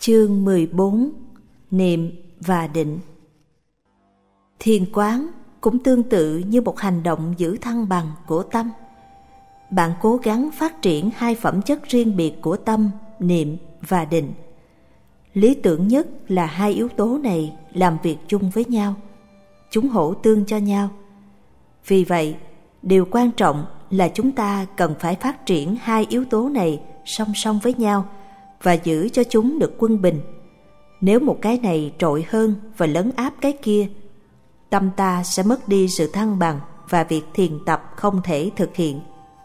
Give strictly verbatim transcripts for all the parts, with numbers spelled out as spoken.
Chương mười bốn. Niệm và định. Thiền quán cũng tương tự như một hành động giữ thăng bằng của tâm. Bạn cố gắng phát triển hai phẩm chất riêng biệt của tâm, niệm và định. Lý tưởng nhất là hai yếu tố này làm việc chung với nhau. Chúng hỗ tương cho nhau. Vì vậy, điều quan trọng là chúng ta cần phải phát triển hai yếu tố này song song với nhau và giữ cho chúng được quân bình. Nếu một cái này trội hơn và lấn áp cái kia, tâm ta sẽ mất đi sự thăng bằng và việc thiền tập không thể thực hiện.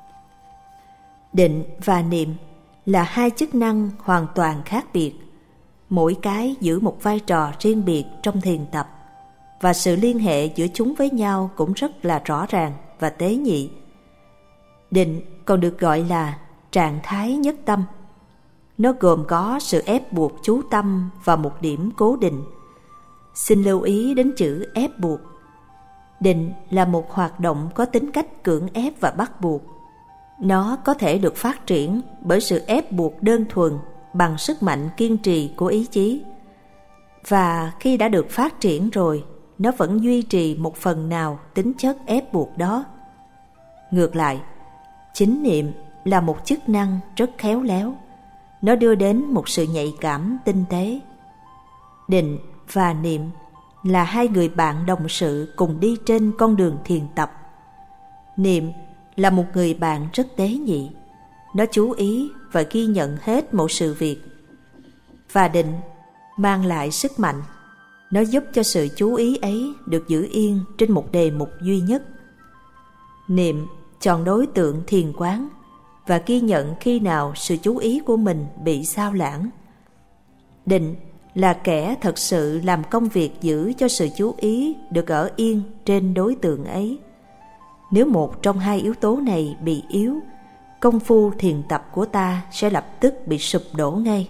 Định và niệm là hai chức năng hoàn toàn khác biệt. Mỗi cái giữ một vai trò riêng biệt trong thiền tập, và sự liên hệ giữa chúng với nhau cũng rất là rõ ràng và tế nhị. Định còn được gọi là trạng thái nhất tâm. Nó gồm có sự ép buộc chú tâm vào một điểm cố định. Xin lưu ý đến chữ ép buộc. Định là một hoạt động có tính cách cưỡng ép và bắt buộc. Nó có thể được phát triển bởi sự ép buộc đơn thuần bằng sức mạnh kiên trì của ý chí. Và khi đã được phát triển rồi, nó vẫn duy trì một phần nào tính chất ép buộc đó. Ngược lại, chính niệm là một chức năng rất khéo léo. Nó đưa đến một sự nhạy cảm tinh tế. Định và niệm là hai người bạn đồng sự cùng đi trên con đường thiền tập. Niệm là một người bạn rất tế nhị. Nó chú ý và ghi nhận hết mọi sự việc. Và định mang lại sức mạnh. Nó giúp cho sự chú ý ấy được giữ yên trên một đề mục duy nhất. Niệm chọn đối tượng thiền quán và ghi nhận khi nào sự chú ý của mình bị sao lãng. Định là kẻ thật sự làm công việc giữ cho sự chú ý được ở yên trên đối tượng ấy. Nếu một trong hai yếu tố này bị yếu, công phu thiền tập của ta sẽ lập tức bị sụp đổ ngay.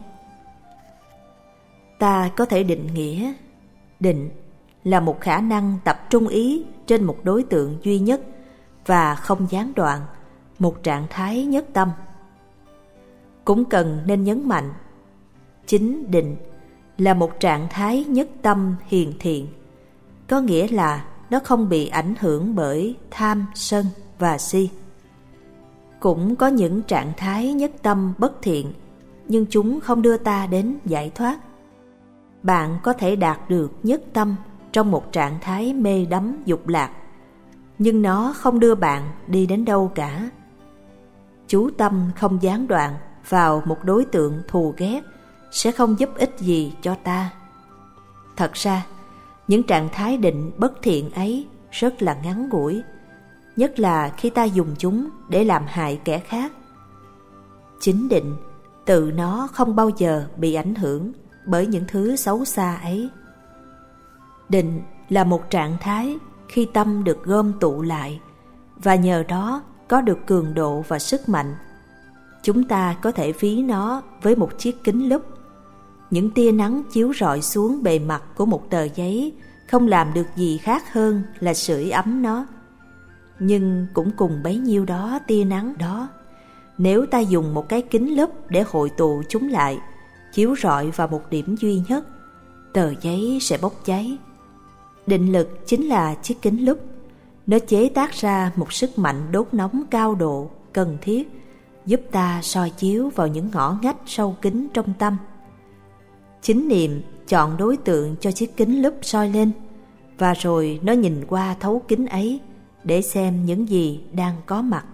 Ta có thể định nghĩa, định là một khả năng tập trung ý trên một đối tượng duy nhất và không gián đoạn, một trạng thái nhất tâm. Cũng cần nên nhấn mạnh, chính định là một trạng thái nhất tâm hiền thiện, có nghĩa là nó không bị ảnh hưởng bởi tham, sân và si. Cũng có những trạng thái nhất tâm bất thiện, nhưng chúng không đưa ta đến giải thoát. Bạn có thể đạt được nhất tâm trong một trạng thái mê đắm dục lạc, nhưng nó không đưa bạn đi đến đâu cả. Chú tâm không gián đoạn vào một đối tượng thù ghét sẽ không giúp ích gì cho ta. Thật ra, những trạng thái định bất thiện ấy rất là ngắn ngủi, nhất là khi ta dùng chúng để làm hại kẻ khác. Chính định tự nó không bao giờ bị ảnh hưởng bởi những thứ xấu xa ấy. Định là một trạng thái khi tâm được gom tụ lại, và nhờ đó có được cường độ và sức mạnh. Chúng ta có thể ví nó với một chiếc kính lúp. Những tia nắng chiếu rọi xuống bề mặt của một tờ giấy không làm được gì khác hơn là sưởi ấm nó. Nhưng cũng cùng bấy nhiêu đó tia nắng đó, nếu ta dùng một cái kính lúp để hội tụ chúng lại, chiếu rọi vào một điểm duy nhất, tờ giấy sẽ bốc cháy. Định lực chính là chiếc kính lúp. Nó chế tác ra một sức mạnh đốt nóng cao độ, cần thiết, giúp ta soi chiếu vào những ngõ ngách sâu kín trong tâm. Chính niệm chọn đối tượng cho chiếc kính lúp soi lên, và rồi nó nhìn qua thấu kính ấy để xem những gì đang có mặt.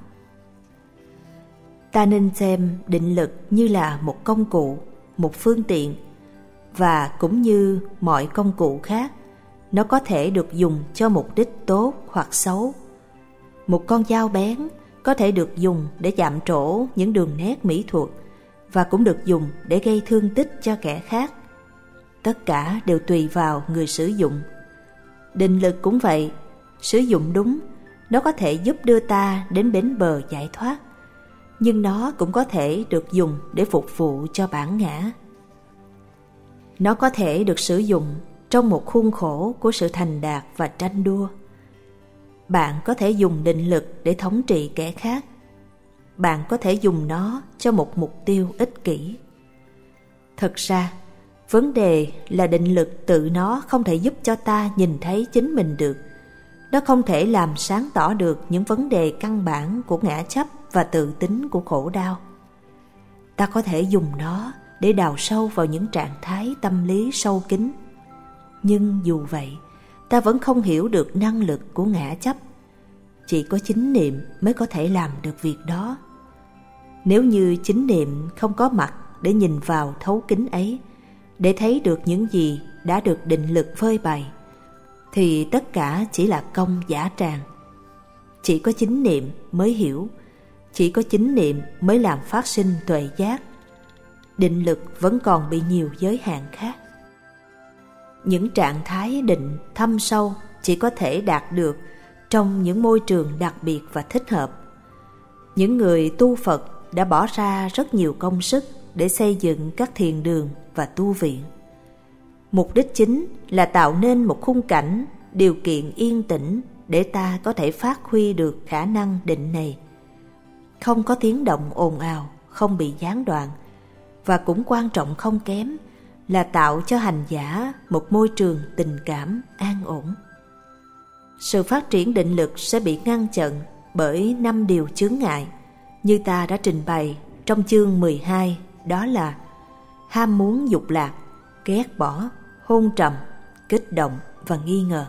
Ta nên xem định lực như là một công cụ, một phương tiện, và cũng như mọi công cụ khác, nó có thể được dùng cho mục đích tốt hoặc xấu. Một con dao bén có thể được dùng để chạm trổ những đường nét mỹ thuật, và cũng được dùng để gây thương tích cho kẻ khác. Tất cả đều tùy vào người sử dụng. Định lực cũng vậy, sử dụng đúng, nó có thể giúp đưa ta đến bến bờ giải thoát, nhưng nó cũng có thể được dùng để phục vụ cho bản ngã. Nó có thể được sử dụng trong một khuôn khổ của sự thành đạt và tranh đua. Bạn có thể dùng định lực để thống trị kẻ khác. Bạn có thể dùng nó cho một mục tiêu ích kỷ. Thật ra, Vấn đề là định lực tự nó không thể giúp cho ta nhìn thấy chính mình được. Nó không thể làm sáng tỏ được những vấn đề căn bản của ngã chấp và tự tính của khổ đau. Ta có thể dùng nó để đào sâu vào những trạng thái tâm lý sâu kín. Nhưng dù vậy, ta vẫn không hiểu được năng lực của ngã chấp. Chỉ có chánh niệm mới có thể làm được việc đó. Nếu như chánh niệm không có mặt để nhìn vào thấu kính ấy, để thấy được những gì đã được định lực phơi bày, thì tất cả chỉ là công giả tràng. Chỉ có chánh niệm mới hiểu, chỉ có chánh niệm mới làm phát sinh tuệ giác. Định lực vẫn còn bị nhiều giới hạn khác. Những trạng thái định thâm sâu chỉ có thể đạt được trong những môi trường đặc biệt và thích hợp. Những người tu Phật đã bỏ ra rất nhiều công sức để xây dựng các thiền đường và tu viện. Mục đích chính là tạo nên một khung cảnh, điều kiện yên tĩnh để ta có thể phát huy được khả năng định này. Không có tiếng động ồn ào, không bị gián đoạn, và cũng quan trọng không kém là tạo cho hành giả một môi trường tình cảm an ổn. Sự phát triển định lực sẽ bị ngăn chặn bởi năm điều chướng ngại như ta đã trình bày trong chương mười hai, đó là ham muốn dục lạc, ghét bỏ, hôn trầm, kích động và nghi ngờ.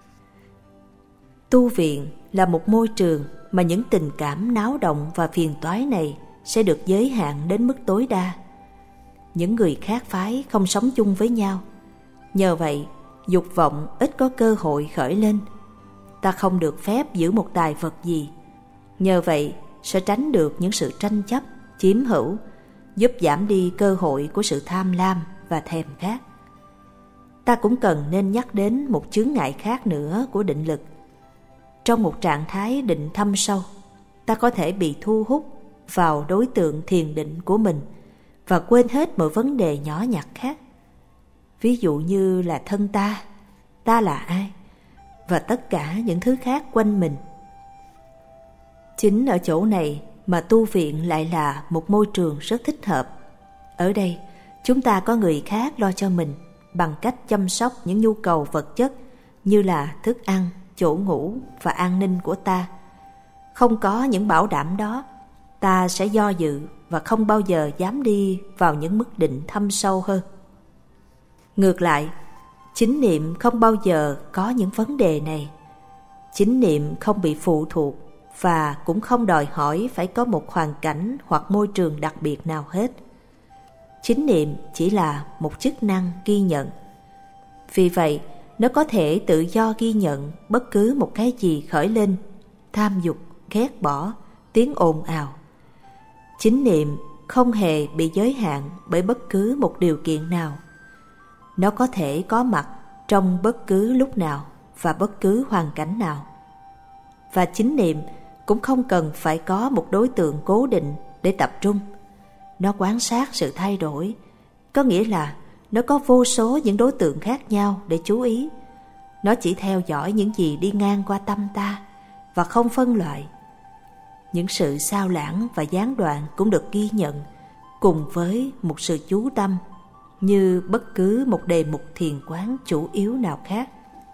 Tu viện là một môi trường mà những tình cảm náo động và phiền toái này sẽ được giới hạn đến mức tối đa. Những người khác phái không sống chung với nhau, nhờ vậy dục vọng ít có cơ hội khởi lên. Ta không được phép giữ một tài vật gì, nhờ vậy sẽ tránh được những sự tranh chấp, chiếm hữu, giúp giảm đi cơ hội của sự tham lam và thèm khát. Ta cũng cần nên nhắc đến một chướng ngại khác nữa của định lực. Trong một trạng thái định thâm sâu, ta có thể bị thu hút vào đối tượng thiền định của mình và quên hết mọi vấn đề nhỏ nhặt khác. Ví dụ như là thân ta, ta là ai, và tất cả những thứ khác quanh mình. Chính ở chỗ này mà tu viện lại là một môi trường rất thích hợp. Ở đây, chúng ta có người khác lo cho mình bằng cách chăm sóc những nhu cầu vật chất như là thức ăn, chỗ ngủ và an ninh của ta. Không có những bảo đảm đó, ta sẽ do dự và không bao giờ dám đi vào những mức định thâm sâu hơn. Ngược lại, chánh niệm không bao giờ có những vấn đề này. Chánh niệm không bị phụ thuộc và cũng không đòi hỏi phải có một hoàn cảnh hoặc môi trường đặc biệt nào hết. Chánh niệm chỉ là một chức năng ghi nhận. Vì vậy, nó có thể tự do ghi nhận bất cứ một cái gì khởi lên, tham dục, ghét bỏ, tiếng ồn ào. Chánh niệm không hề bị giới hạn bởi bất cứ một điều kiện nào. Nó có thể có mặt trong bất cứ lúc nào và bất cứ hoàn cảnh nào. Và chánh niệm cũng không cần phải có một đối tượng cố định để tập trung. Nó quan sát sự thay đổi, có nghĩa là nó có vô số những đối tượng khác nhau để chú ý. Nó chỉ theo dõi những gì đi ngang qua tâm ta và không phân loại. Những sự sao lãng và gián đoạn cũng được ghi nhận cùng với một sự chú tâm như bất cứ một đề mục thiền quán chủ yếu nào khác.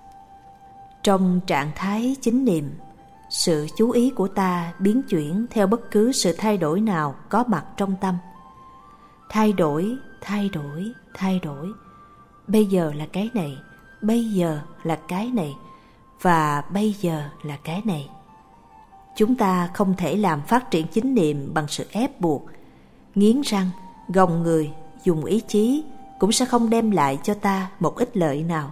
Trong trạng thái chánh niệm, sự chú ý của ta biến chuyển theo bất cứ sự thay đổi nào có mặt trong tâm. Thay đổi, thay đổi, thay đổi. Bây giờ là cái này, bây giờ là cái này, và bây giờ là cái này. Chúng ta không thể làm phát triển chánh niệm bằng sự ép buộc, nghiến răng, gồng người, dùng ý chí cũng sẽ không đem lại cho ta một ích lợi nào.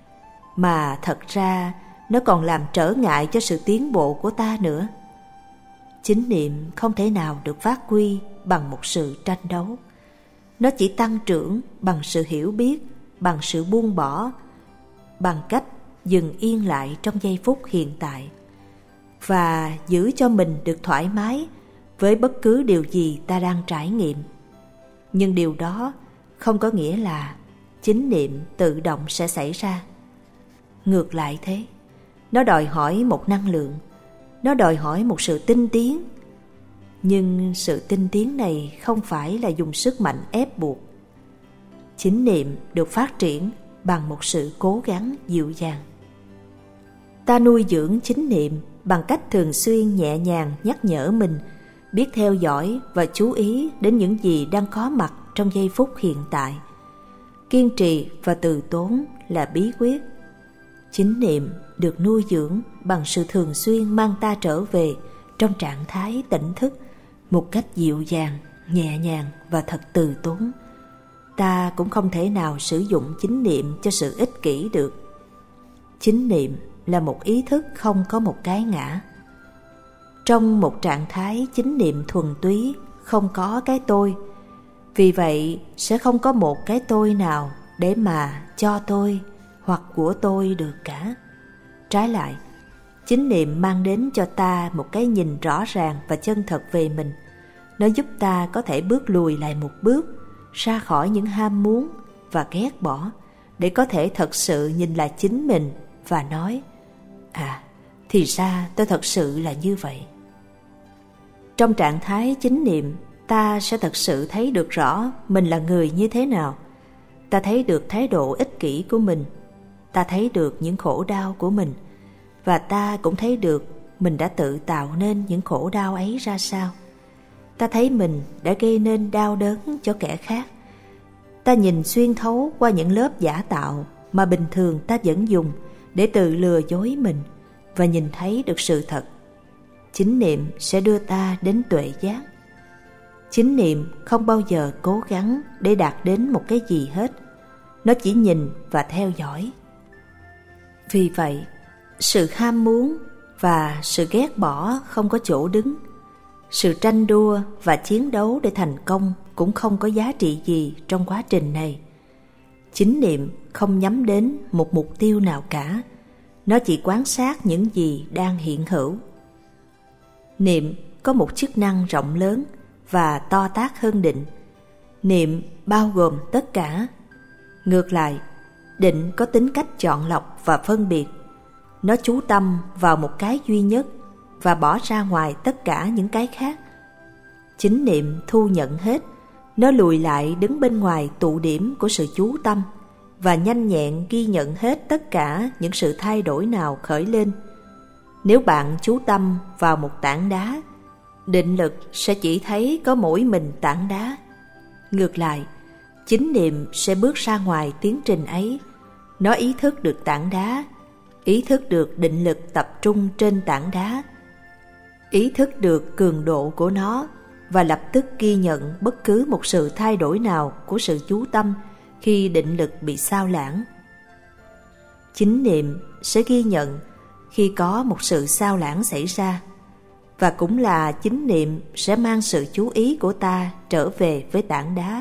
Mà thật ra nó còn làm trở ngại cho sự tiến bộ của ta nữa. Chánh niệm không thể nào được phát huy bằng một sự tranh đấu. Nó chỉ tăng trưởng bằng sự hiểu biết, bằng sự buông bỏ, bằng cách dừng yên lại trong giây phút hiện tại và giữ cho mình được thoải mái với bất cứ điều gì ta đang trải nghiệm. Nhưng điều đó không có nghĩa là chánh niệm tự động sẽ xảy ra. Ngược lại thế, nó đòi hỏi một năng lượng, nó đòi hỏi một sự tinh tiến. Nhưng sự tinh tiến này không phải là dùng sức mạnh ép buộc. Chánh niệm được phát triển bằng một sự cố gắng dịu dàng. Ta nuôi dưỡng chánh niệm bằng cách thường xuyên nhẹ nhàng nhắc nhở mình biết theo dõi và chú ý đến những gì đang có mặt trong giây phút hiện tại. Kiên trì và từ tốn là bí quyết. Chánh niệm được nuôi dưỡng bằng sự thường xuyên mang ta trở về trong trạng thái tỉnh thức một cách dịu dàng, nhẹ nhàng và thật từ tốn. Ta cũng không thể nào sử dụng chánh niệm cho sự ích kỷ được. Chánh niệm là một ý thức không có một cái ngã. Trong một trạng thái chánh niệm thuần túy, không có cái tôi. Vì vậy sẽ không có một cái tôi nào để mà cho tôi hoặc của tôi được cả. Trái lại, chánh niệm mang đến cho ta một cái nhìn rõ ràng và chân thật về mình. Nó giúp ta có thể bước lùi lại một bước, ra khỏi những ham muốn và ghét bỏ, để có thể thật sự nhìn lại chính mình và nói: à, thì ra tôi thật sự là như vậy. Trong trạng thái chánh niệm, ta sẽ thật sự thấy được rõ mình là người như thế nào. Ta thấy được thái độ ích kỷ của mình, ta thấy được những khổ đau của mình, và ta cũng thấy được mình đã tự tạo nên những khổ đau ấy ra sao. Ta thấy mình đã gây nên đau đớn cho kẻ khác. Ta nhìn xuyên thấu qua những lớp giả tạo mà bình thường ta vẫn dùng để tự lừa dối mình, và nhìn thấy được sự thật. Chánh niệm sẽ đưa ta đến tuệ giác. Chánh niệm không bao giờ cố gắng để đạt đến một cái gì hết. Nó chỉ nhìn và theo dõi. Vì vậy, sự ham muốn và sự ghét bỏ không có chỗ đứng. Sự tranh đua và chiến đấu để thành công cũng không có giá trị gì trong quá trình này. Chánh niệm không nhắm đến một mục tiêu nào cả. Nó chỉ quan sát những gì đang hiện hữu. Niệm có một chức năng rộng lớn và to tát hơn định. Niệm bao gồm tất cả. Ngược lại, định có tính cách chọn lọc và phân biệt. Nó chú tâm vào một cái duy nhất và bỏ ra ngoài tất cả những cái khác. Chánh niệm thu nhận hết. Nó lùi lại đứng bên ngoài tụ điểm của sự chú tâm và nhanh nhẹn ghi nhận hết tất cả những sự thay đổi nào khởi lên. Nếu bạn chú tâm vào một tảng đá, định lực sẽ chỉ thấy có mỗi mình tảng đá. Ngược lại, chánh niệm sẽ bước ra ngoài tiến trình ấy. Nó ý thức được tảng đá, ý thức được định lực tập trung trên tảng đá, ý thức được cường độ của nó, và lập tức ghi nhận bất cứ một sự thay đổi nào của sự chú tâm khi định lực bị sao lãng. Chánh niệm sẽ ghi nhận khi có một sự sao lãng xảy ra, và cũng là chánh niệm sẽ mang sự chú ý của ta trở về với tảng đá.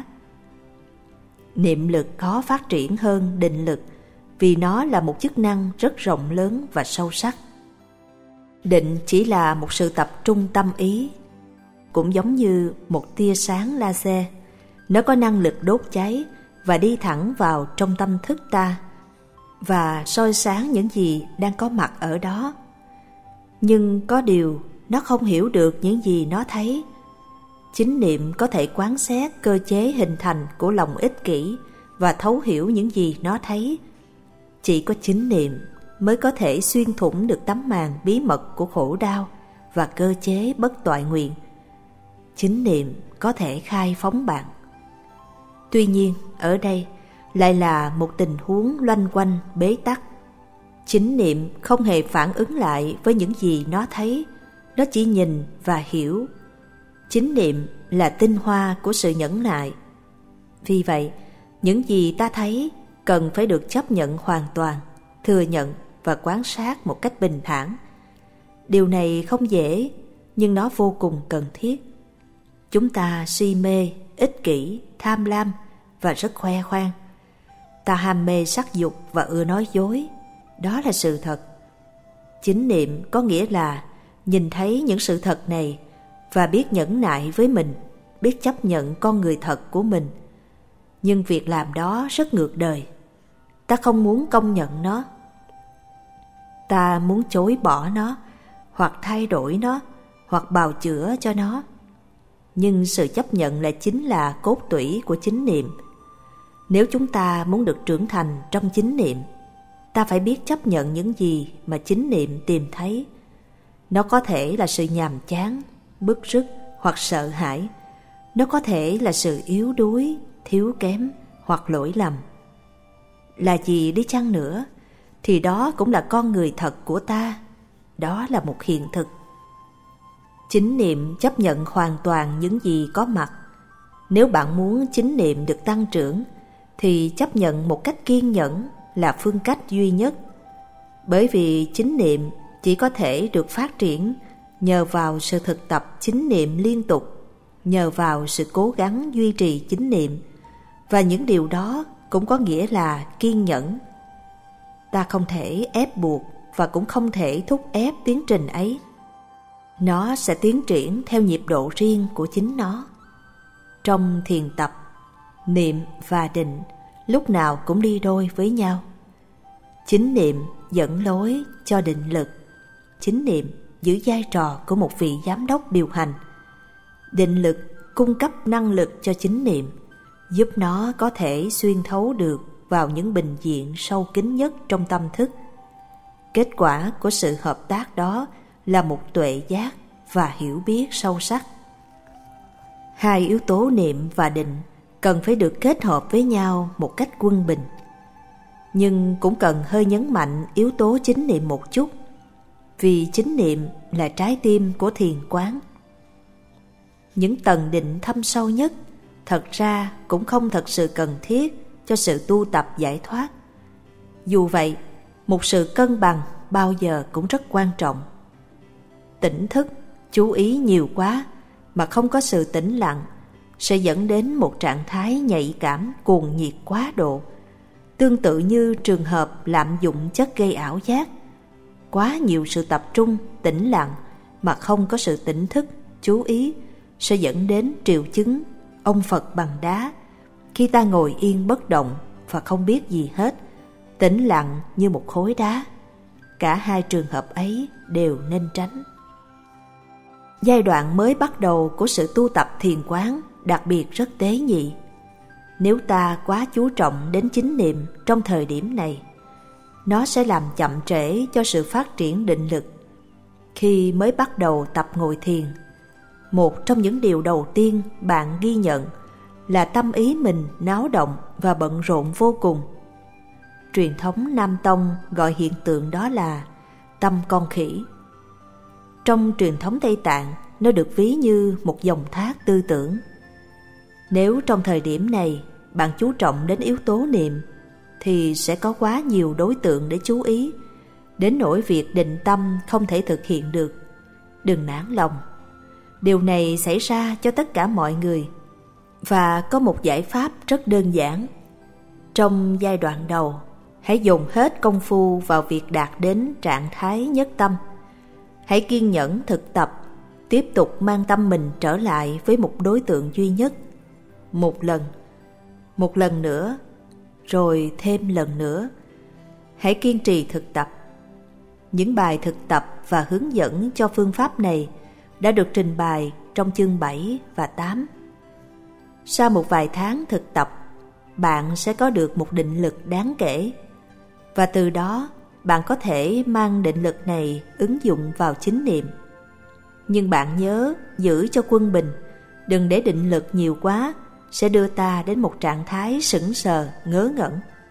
Niệm lực khó phát triển hơn định lực vì nó là một chức năng rất rộng lớn và sâu sắc. Định chỉ là một sự tập trung tâm ý, cũng giống như một tia sáng laser. Nó có năng lực đốt cháy và đi thẳng vào trong tâm thức ta và soi sáng những gì đang có mặt ở đó. Nhưng có điều nó không hiểu được những gì nó thấy. Chánh niệm có thể quán xét cơ chế hình thành của lòng ích kỷ và thấu hiểu những gì nó thấy. Chỉ có chánh niệm mới có thể xuyên thủng được tấm màn bí mật của khổ đau và cơ chế bất toại nguyện. Chánh niệm có thể khai phóng bạn. Tuy nhiên, ở đây lại là một tình huống loanh quanh bế tắc. Chánh niệm không hề phản ứng lại với những gì nó thấy, nó chỉ nhìn và hiểu. Chánh niệm là tinh hoa của sự nhẫn nại. Vì vậy, những gì ta thấy cần phải được chấp nhận hoàn toàn, thừa nhận và quan sát một cách bình thản. Điều này không dễ, nhưng nó vô cùng cần thiết. Chúng ta si mê, ích kỷ, tham lam và rất khoe khoang. Ta ham mê sắc dục và ưa nói dối. Đó là sự thật. Chánh niệm có nghĩa là nhìn thấy những sự thật này và biết nhẫn nại với mình, biết chấp nhận con người thật của mình. Nhưng việc làm đó rất ngược đời. Ta không muốn công nhận nó. Ta muốn chối bỏ nó, hoặc thay đổi nó, hoặc bào chữa cho nó. Nhưng sự chấp nhận lại chính là cốt tủy của chánh niệm. Nếu chúng ta muốn được trưởng thành trong chánh niệm, ta phải biết chấp nhận những gì mà chánh niệm tìm thấy. Nó có thể là sự nhàm chán, bứt rứt hoặc sợ hãi. Nó có thể là sự yếu đuối, thiếu kém hoặc lỗi lầm. Là gì đi chăng nữa, thì đó cũng là con người thật của ta. Đó là một hiện thực. Chánh niệm chấp nhận hoàn toàn những gì có mặt. Nếu bạn muốn chánh niệm được tăng trưởng, thì chấp nhận một cách kiên nhẫn là phương cách duy nhất. Bởi vì chánh niệm chỉ có thể được phát triển nhờ vào sự thực tập chánh niệm liên tục, nhờ vào sự cố gắng duy trì chánh niệm, và những điều đó cũng có nghĩa là kiên nhẫn. Ta không thể ép buộc và cũng không thể thúc ép tiến trình ấy. Nó sẽ tiến triển theo nhịp độ riêng của chính nó. Trong thiền tập, niệm và định lúc nào cũng đi đôi với nhau. Chánh niệm dẫn lối cho định lực. Chánh niệm giữ vai trò của một vị giám đốc điều hành. Định lực cung cấp năng lực cho chánh niệm, giúp nó có thể xuyên thấu được vào những bình diện sâu kín nhất trong tâm thức. Kết quả của sự hợp tác đó là một tuệ giác và hiểu biết sâu sắc. Hai yếu tố niệm và định cần phải được kết hợp với nhau một cách quân bình. Nhưng cũng cần hơi nhấn mạnh yếu tố chánh niệm một chút, vì chánh niệm là trái tim của thiền quán. Những tầng định thâm sâu nhất thật ra cũng không thật sự cần thiết cho sự tu tập giải thoát. Dù vậy, một sự cân bằng bao giờ cũng rất quan trọng. Tỉnh thức, chú ý nhiều quá mà không có sự tĩnh lặng sẽ dẫn đến một trạng thái nhạy cảm cuồng nhiệt quá độ, tương tự như trường hợp lạm dụng chất gây ảo giác. Quá nhiều sự tập trung, tĩnh lặng mà không có sự tỉnh thức, chú ý sẽ dẫn đến triệu chứng ông Phật bằng đá, khi ta ngồi yên bất động và không biết gì hết, tĩnh lặng như một khối đá. Cả hai trường hợp ấy đều nên tránh. Giai đoạn mới bắt đầu của sự tu tập thiền quán đặc biệt rất tế nhị. Nếu ta quá chú trọng đến chánh niệm trong thời điểm này, nó sẽ làm chậm trễ cho sự phát triển định lực. Khi mới bắt đầu tập ngồi thiền, một trong những điều đầu tiên bạn ghi nhận là tâm ý mình náo động và bận rộn vô cùng. Truyền thống Nam Tông gọi hiện tượng đó là tâm con khỉ. Trong truyền thống Tây Tạng, nó được ví như một dòng thác tư tưởng. Nếu trong thời điểm này bạn chú trọng đến yếu tố niệm, thì sẽ có quá nhiều đối tượng để chú ý, đến nỗi việc định tâm không thể thực hiện được. Đừng nản lòng. Điều này xảy ra cho tất cả mọi người, và có một giải pháp rất đơn giản. Trong giai đoạn đầu, hãy dồn hết công phu vào việc đạt đến trạng thái nhất tâm. Hãy kiên nhẫn thực tập, tiếp tục mang tâm mình trở lại với một đối tượng duy nhất. Một lần, một lần nữa, rồi thêm lần nữa. Hãy kiên trì thực tập. Những bài thực tập và hướng dẫn cho phương pháp này đã được trình bày trong chương bảy và tám. Sau một vài tháng thực tập, bạn sẽ có được một định lực đáng kể, và từ đó bạn có thể mang định lực này ứng dụng vào chánh niệm. Nhưng bạn nhớ giữ cho quân bình, đừng để định lực nhiều quá sẽ đưa ta đến một trạng thái sững sờ, ngớ ngẩn.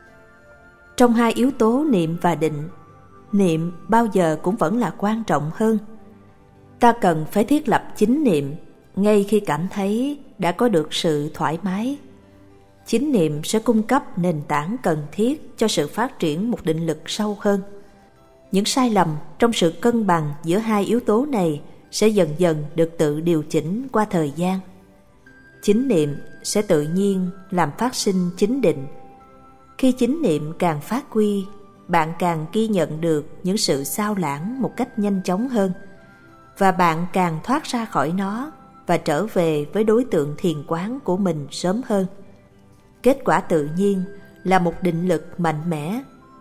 Trong hai yếu tố niệm và định, niệm bao giờ cũng vẫn là quan trọng hơn. Ta cần phải thiết lập chánh niệm ngay khi cảm thấy đã có được sự thoải mái. Chánh niệm sẽ cung cấp nền tảng cần thiết cho sự phát triển một định lực sâu hơn. Những sai lầm trong sự cân bằng giữa hai yếu tố này sẽ dần dần được tự điều chỉnh qua thời gian. Chánh niệm sẽ tự nhiên làm phát sinh chánh định. Khi chánh niệm càng phát huy, bạn càng ghi nhận được những sự xao lãng một cách nhanh chóng hơn, và bạn càng thoát ra khỏi nó và trở về với đối tượng thiền quán của mình sớm hơn. Kết quả tự nhiên là một định lực mạnh mẽ,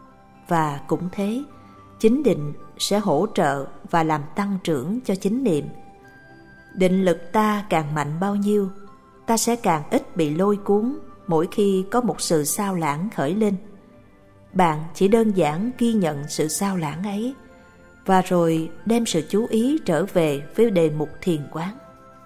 và cũng thế, chánh định sẽ hỗ trợ và làm tăng trưởng cho chánh niệm. Định lực ta càng mạnh bao nhiêu, ta sẽ càng ít bị lôi cuốn mỗi khi có một sự sao lãng khởi lên. Bạn chỉ đơn giản ghi nhận sự sao lãng ấy và rồi đem sự chú ý trở về với đề mục thiền quán.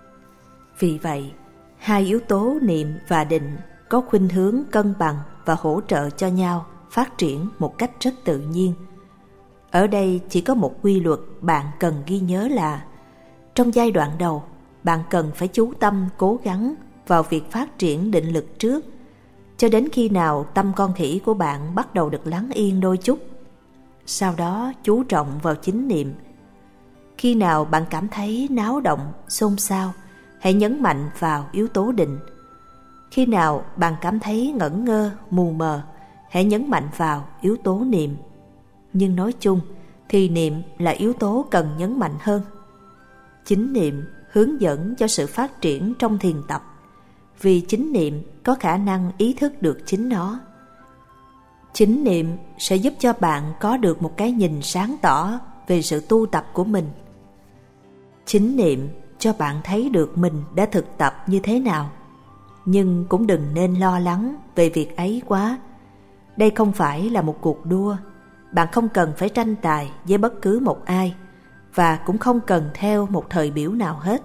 Vì vậy, hai yếu tố niệm và định có khuynh hướng cân bằng và hỗ trợ cho nhau phát triển một cách rất tự nhiên. Ở đây chỉ có một quy luật bạn cần ghi nhớ là trong giai đoạn đầu, bạn cần phải chú tâm cố gắng vào việc phát triển định lực trước, cho đến khi nào tâm con khỉ của bạn bắt đầu được lắng yên đôi chút. Sau đó chú trọng vào chính niệm. Khi nào bạn cảm thấy náo động, xôn xao, hãy nhấn mạnh vào yếu tố định. Khi nào bạn cảm thấy ngẩn ngơ, mù mờ, hãy nhấn mạnh vào yếu tố niệm. Nhưng nói chung thì niệm là yếu tố cần nhấn mạnh hơn. Chính niệm hướng dẫn cho sự phát triển trong thiền tập, vì chính niệm có khả năng ý thức được chính nó. Chính niệm sẽ giúp cho bạn có được một cái nhìn sáng tỏ về sự tu tập của mình. Chính niệm cho bạn thấy được mình đã thực tập như thế nào, nhưng cũng đừng nên lo lắng về việc ấy quá. Đây không phải là một cuộc đua. Bạn không cần phải tranh tài với bất cứ một ai, và cũng không cần theo một thời biểu nào hết.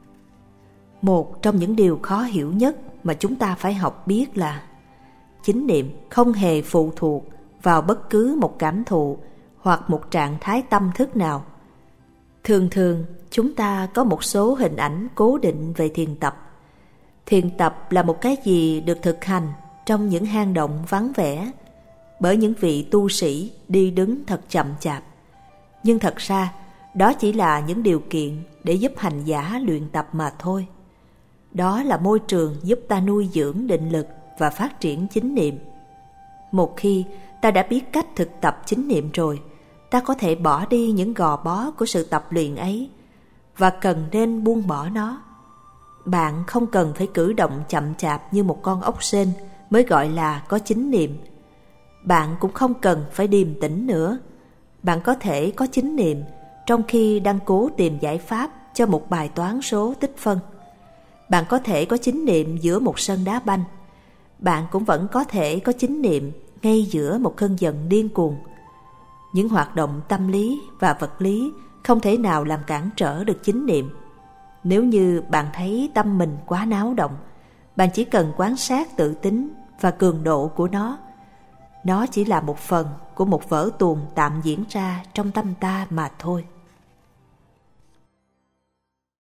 Một trong những điều khó hiểu nhất mà chúng ta phải học biết là chính niệm không hề phụ thuộc vào bất cứ một cảm thụ hoặc một trạng thái tâm thức nào. Thường thường chúng ta có một số hình ảnh cố định về thiền tập. Thiền tập là một cái gì được thực hành trong những hang động vắng vẻ bởi những vị tu sĩ đi đứng thật chậm chạp. Nhưng thật ra đó chỉ là những điều kiện để giúp hành giả luyện tập mà thôi. Đó là môi trường giúp ta nuôi dưỡng định lực và phát triển chính niệm. Một khi ta đã biết cách thực tập chính niệm rồi, ta có thể bỏ đi những gò bó của sự tập luyện ấy và cần nên buông bỏ nó. Bạn không cần phải cử động chậm chạp như một con ốc sên mới gọi là có chính niệm. Bạn cũng không cần phải điềm tĩnh nữa. Bạn có thể có chính niệm trong khi đang cố tìm giải pháp cho một bài toán số tích phân. Bạn có thể có chính niệm giữa một sân đá banh. Bạn cũng vẫn có thể có chính niệm ngay giữa một cơn giận điên cuồng. Những hoạt động tâm lý và vật lý không thể nào làm cản trở được chính niệm. Nếu như bạn thấy tâm mình quá náo động, bạn chỉ cần quan sát tự tính và cường độ của nó. Nó chỉ là một phần của một vở tuồng tạm diễn ra trong tâm ta mà thôi.